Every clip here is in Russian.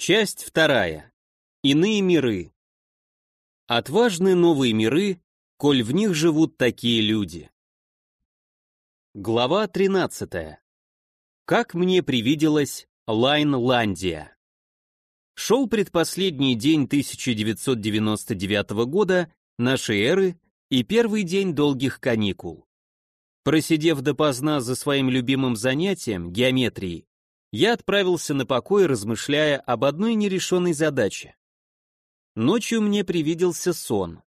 Часть вторая. Иные миры. Отважны новые миры, коль в них живут такие люди. Глава 13. Как мне привиделась Лайнландия. Шел предпоследний день 1999 года нашей эры и первый день долгих каникул. Просидев допоздна за своим любимым занятием, геометрией, я отправился на покой, размышляя об одной нерешенной задаче. Ночью мне привиделся сон.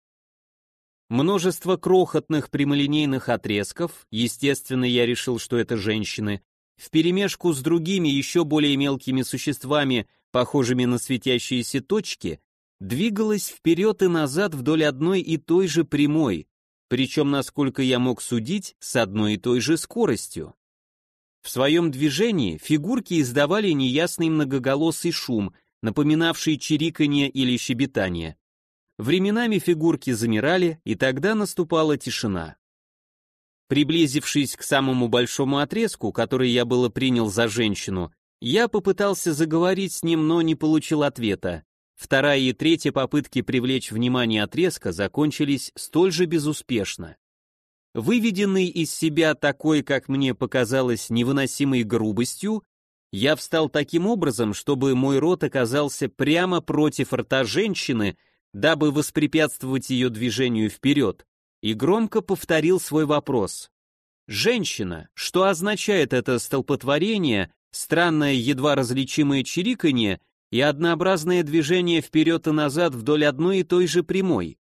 Множество крохотных прямолинейных отрезков, естественно, я решил, что это женщины, вперемешку с другими еще более мелкими существами, похожими на светящиеся точки, двигалось вперед и назад вдоль одной и той же прямой, причем, насколько я мог судить, с одной и той же скоростью. В своем движении фигурки издавали неясный многоголосый шум, напоминавший чириканье или щебетание. Временами фигурки замирали, и тогда наступала тишина. Приблизившись к самому большому отрезку, который я было принял за женщину, я попытался заговорить с ним, но не получил ответа. Вторая и третья попытки привлечь внимание отрезка закончились столь же безуспешно. Выведенный из себя такой, как мне показалось, невыносимой грубостью, я встал таким образом, чтобы мой рот оказался прямо против рта женщины, дабы воспрепятствовать ее движению вперед, и громко повторил свой вопрос. «Женщина, что означает это столпотворение, странное едва различимое чириканье и однообразное движение вперед и назад вдоль одной и той же прямой?»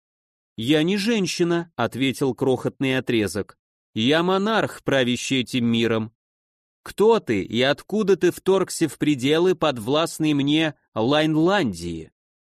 «Я не женщина», — ответил крохотный отрезок. «Я монарх, правящий этим миром». «Кто ты и откуда ты вторгся в пределы, подвластные мне Лайнландии?»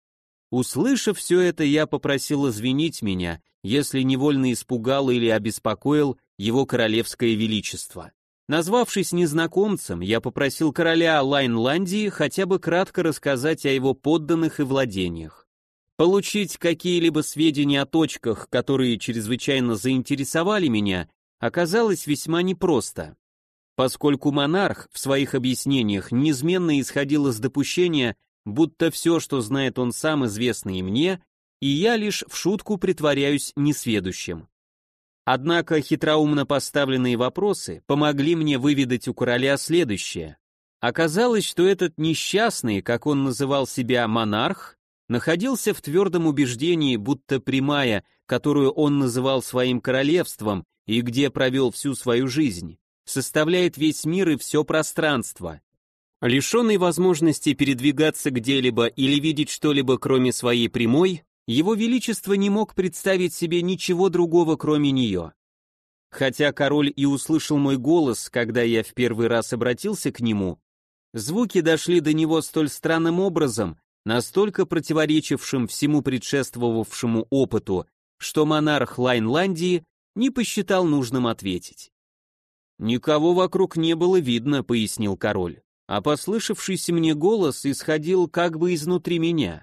Услышав все это, я попросил извинить меня, если невольно испугал или обеспокоил его королевское величество. Назвавшись незнакомцем, я попросил короля Лайнландии хотя бы кратко рассказать о его подданных и владениях. Получить какие-либо сведения о точках, которые чрезвычайно заинтересовали меня, оказалось весьма непросто, поскольку монарх в своих объяснениях неизменно исходил из допущения, будто все, что знает он сам, известно и мне, и я лишь в шутку притворяюсь несведущим. Однако хитроумно поставленные вопросы помогли мне выведать у короля следующее. Оказалось, что этот несчастный, как он называл себя, монарх, находился в твердом убеждении, будто прямая, которую он называл своим королевством и где провел всю свою жизнь, составляет весь мир и все пространство. Лишенный возможности передвигаться где-либо или видеть что-либо кроме своей прямой, его величество не мог представить себе ничего другого, кроме нее. Хотя король и услышал мой голос, когда я в первый раз обратился к нему, звуки дошли до него столь странным образом, настолько противоречившим всему предшествовавшему опыту, что монарх Лайнландии не посчитал нужным ответить. «Никого вокруг не было видно», — пояснил король, а послышавшийся мне голос исходил как бы изнутри меня.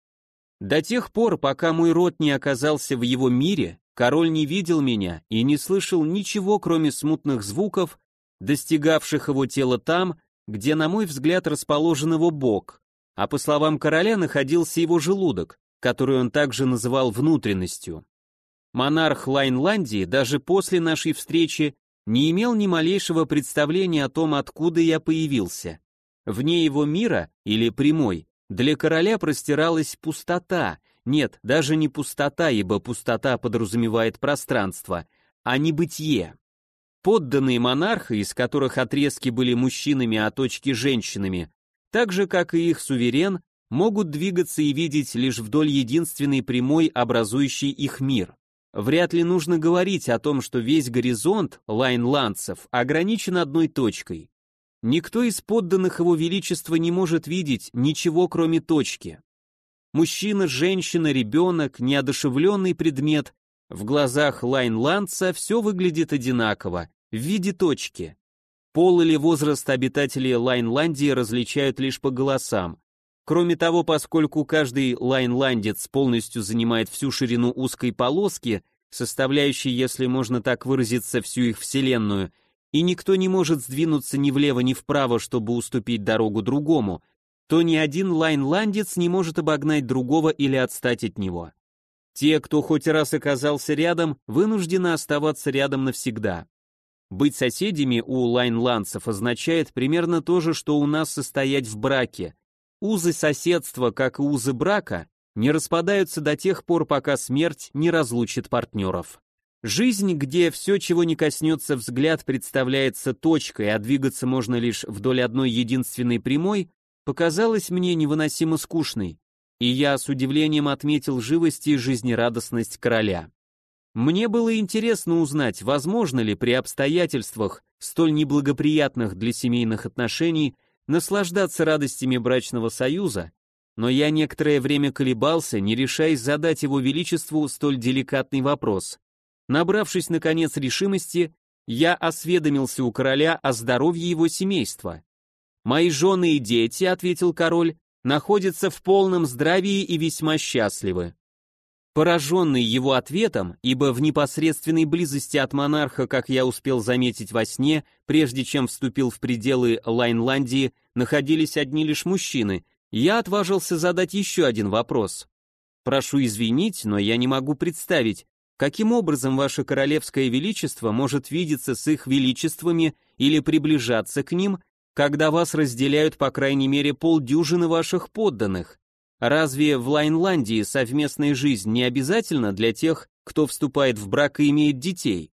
До тех пор, пока мой род не оказался в его мире, король не видел меня и не слышал ничего, кроме смутных звуков, достигавших его тела там, где, на мой взгляд, расположен его бок, а по словам короля находился его желудок, который он также называл внутренностью. Монарх Лайнландии даже после нашей встречи не имел ни малейшего представления о том, откуда я появился. Вне его мира, или прямой, для короля простиралась пустота, нет, даже не пустота, ибо пустота подразумевает пространство, а небытие. Подданные монарха, из которых отрезки были мужчинами, а точки женщинами, так же, как и их суверен, могут двигаться и видеть лишь вдоль единственной прямой, образующей их мир. Вряд ли нужно говорить о том, что весь горизонт лайнландцев ограничен одной точкой. Никто из подданных его величества не может видеть ничего, кроме точки. Мужчина, женщина, ребенок, неодушевленный предмет, в глазах лайнландца все выглядит одинаково, в виде точки. Пол или возраст обитателей Лайнландии различают лишь по голосам. Кроме того, поскольку каждый лайнландец полностью занимает всю ширину узкой полоски, составляющей, если можно так выразиться, всю их вселенную, и никто не может сдвинуться ни влево, ни вправо, чтобы уступить дорогу другому, то ни один лайнландец не может обогнать другого или отстать от него. Те, кто хоть раз оказался рядом, вынуждены оставаться рядом навсегда. Быть соседями у лайнландцев означает примерно то же, что у нас состоять в браке. Узы соседства, как и узы брака, не распадаются до тех пор, пока смерть не разлучит партнеров. Жизнь, где все, чего не коснется взгляд, представляется точкой, а двигаться можно лишь вдоль одной единственной прямой, показалась мне невыносимо скучной, и я с удивлением отметил живость и жизнерадостность короля. Мне было интересно узнать, возможно ли при обстоятельствах, столь неблагоприятных для семейных отношений, наслаждаться радостями брачного союза, но я некоторое время колебался, не решаясь задать его величеству столь деликатный вопрос. Набравшись, наконец, решимости, я осведомился у короля о здоровье его семейства. «Мои жены и дети», — ответил король, — «находятся в полном здравии и весьма счастливы». Пораженный его ответом, ибо в непосредственной близости от монарха, как я успел заметить во сне, прежде чем вступил в пределы Лайнландии, находились одни лишь мужчины, я отважился задать еще один вопрос. «Прошу извинить, но я не могу представить, каким образом ваше королевское величество может видеться с их величествами или приближаться к ним, когда вас разделяют по крайней мере полдюжины ваших подданных? Разве в Лайнландии совместная жизнь не обязательна для тех, кто вступает в брак и имеет детей?»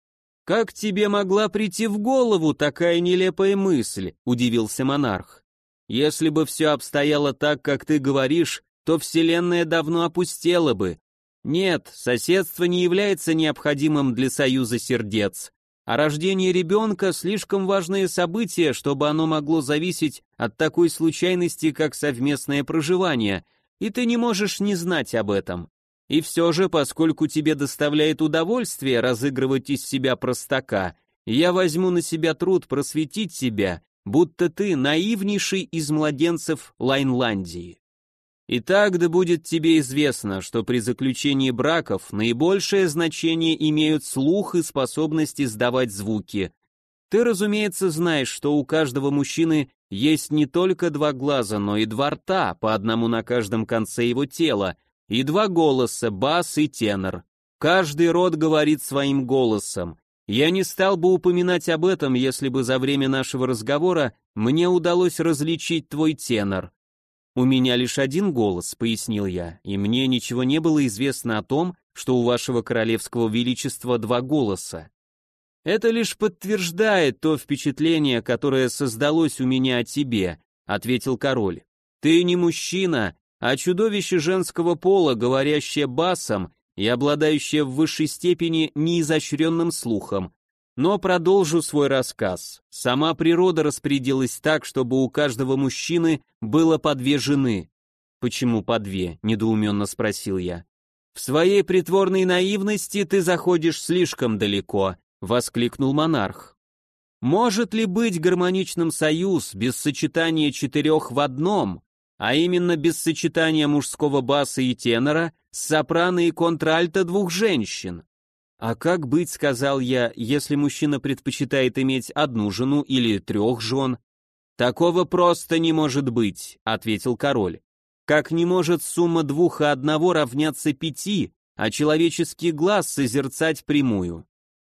«Как тебе могла прийти в голову такая нелепая мысль?» – удивился монарх. «Если бы все обстояло так, как ты говоришь, то вселенная давно опустела бы. Нет, соседство не является необходимым для союза сердец, а рождение ребенка – слишком важное событие, чтобы оно могло зависеть от такой случайности, как совместное проживание, и ты не можешь не знать об этом. И все же, поскольку тебе доставляет удовольствие разыгрывать из себя простака, я возьму на себя труд просветить тебя, будто ты наивнейший из младенцев Лайнландии. Итак, да будет тебе известно, что при заключении браков наибольшее значение имеют слух и способность издавать звуки. Ты, разумеется, знаешь, что у каждого мужчины есть не только два глаза, но и два рта, по одному на каждом конце его тела, и два голоса, бас и тенор. Каждый род говорит своим голосом. Я не стал бы упоминать об этом, если бы за время нашего разговора мне удалось различить твой тенор. «У меня лишь один голос», — пояснил я, «и мне ничего не было известно о том, что у вашего королевского величества два голоса». «Это лишь подтверждает то впечатление, которое создалось у меня о тебе», — ответил король. «Ты не мужчина, а чудовище женского пола, говорящее басом и обладающее в высшей степени неизощренным слухом. Но продолжу свой рассказ. Сама природа распорядилась так, чтобы у каждого мужчины было по две жены». «Почему по две?» — недоуменно спросил я. «В своей притворной наивности ты заходишь слишком далеко», — воскликнул монарх. «Может ли быть гармоничным союз без сочетания четырех в одном, а именно без сочетания мужского баса и тенора с сопрано и контральто двух женщин?» «А как быть, — сказал я, — если мужчина предпочитает иметь одну жену или трех жен?» «Такого просто не может быть», — ответил король. «Как не может сумма двух и одного равняться пяти, а человеческий глаз созерцать прямую».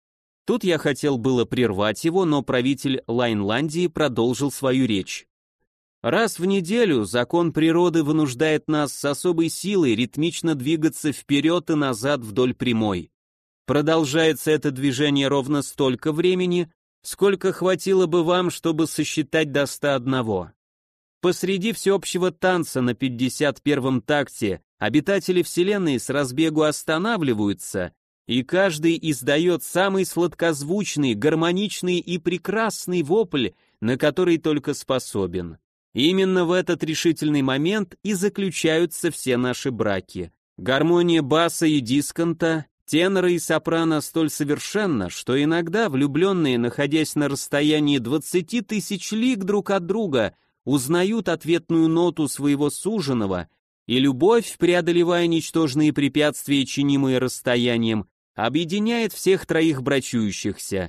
Тут я хотел было прервать его, но правитель Лайнландии продолжил свою речь. «Раз в неделю закон природы вынуждает нас с особой силой ритмично двигаться вперед и назад вдоль прямой. Продолжается это движение ровно столько времени, сколько хватило бы вам, чтобы сосчитать до 101. Посреди всеобщего танца на 51-м такте обитатели Вселенной с разбегу останавливаются, и каждый издает самый сладкозвучный, гармоничный и прекрасный вопль, на который только способен. Именно в этот решительный момент и заключаются все наши браки. Гармония баса и дисконта, тенора и сопрано столь совершенна, что иногда влюбленные, находясь на расстоянии 20 тысяч лиг друг от друга, узнают ответную ноту своего суженого, и любовь, преодолевая ничтожные препятствия, чинимые расстоянием, объединяет всех троих брачующихся.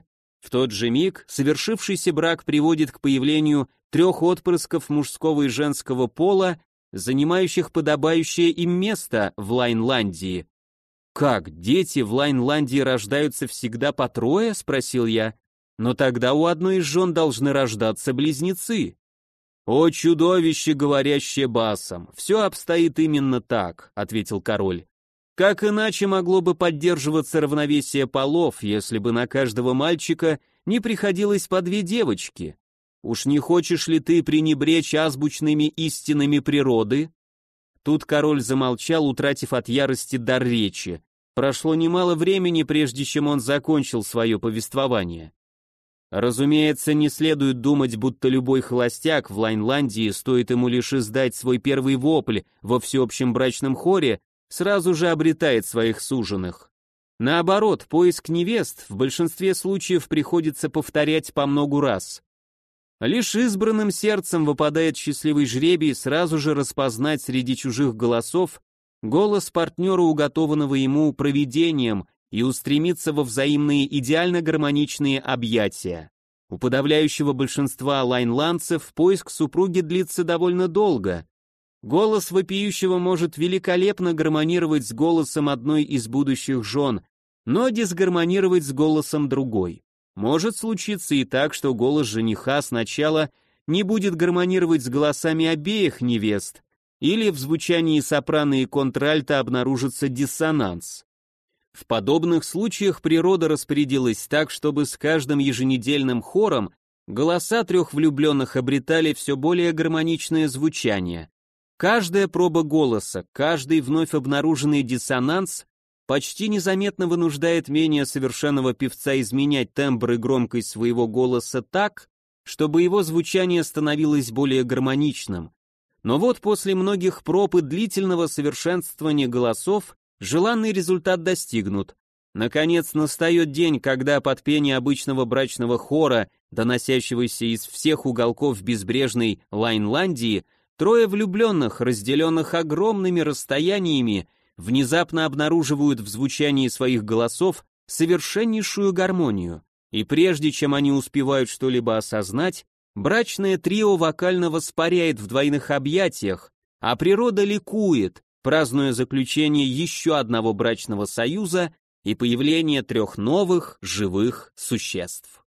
В тот же миг совершившийся брак приводит к появлению 3 отпрысков мужского и женского пола, занимающих подобающее им место в Лайнландии. «Как, дети в Лайнландии рождаются всегда по 3?» — спросил я. «Но тогда у одной из жен должны рождаться близнецы». «О чудовище, говорящее басом, все обстоит именно так», — ответил король. «Как иначе могло бы поддерживаться равновесие полов, если бы на каждого мальчика не приходилось по 2 девочки? Уж не хочешь ли ты пренебречь азбучными истинами природы?» Тут король замолчал, утратив от ярости дар речи. Прошло немало времени, прежде чем он закончил свое повествование. Разумеется, не следует думать, будто любой холостяк в Лайнландии, стоит ему лишь издать свой первый вопль во всеобщем брачном хоре, сразу же обретает своих суженых. Наоборот, поиск невест в большинстве случаев приходится повторять по многу раз. Лишь избранным сердцем выпадает счастливый жребий сразу же распознать среди чужих голосов голос партнера, уготованного ему провидением, и устремиться во взаимные идеально гармоничные объятия. У подавляющего большинства лайнландцев поиск супруги длится довольно долго. Голос вопиющего может великолепно гармонировать с голосом одной из будущих жен, но дисгармонировать с голосом другой. Может случиться и так, что голос жениха сначала не будет гармонировать с голосами обеих невест, или в звучании сопрано и контральто обнаружится диссонанс. В подобных случаях природа распорядилась так, чтобы с каждым еженедельным хором голоса 3 влюбленных обретали все более гармоничное звучание. Каждая проба голоса, каждый вновь обнаруженный диссонанс почти незаметно вынуждает менее совершенного певца изменять тембр и громкость своего голоса так, чтобы его звучание становилось более гармоничным. Но вот после многих проб и длительного совершенствования голосов желанный результат достигнут. Наконец настает день, когда под пение обычного брачного хора, доносящегося из всех уголков безбрежной Лайнландии, 3 влюбленных, разделенных огромными расстояниями, внезапно обнаруживают в звучании своих голосов совершеннейшую гармонию, и прежде чем они успевают что-либо осознать, брачное трио вокально воспаряет в двойных объятиях, а природа ликует, празднуя заключение еще одного брачного союза и появление 3 новых живых существ.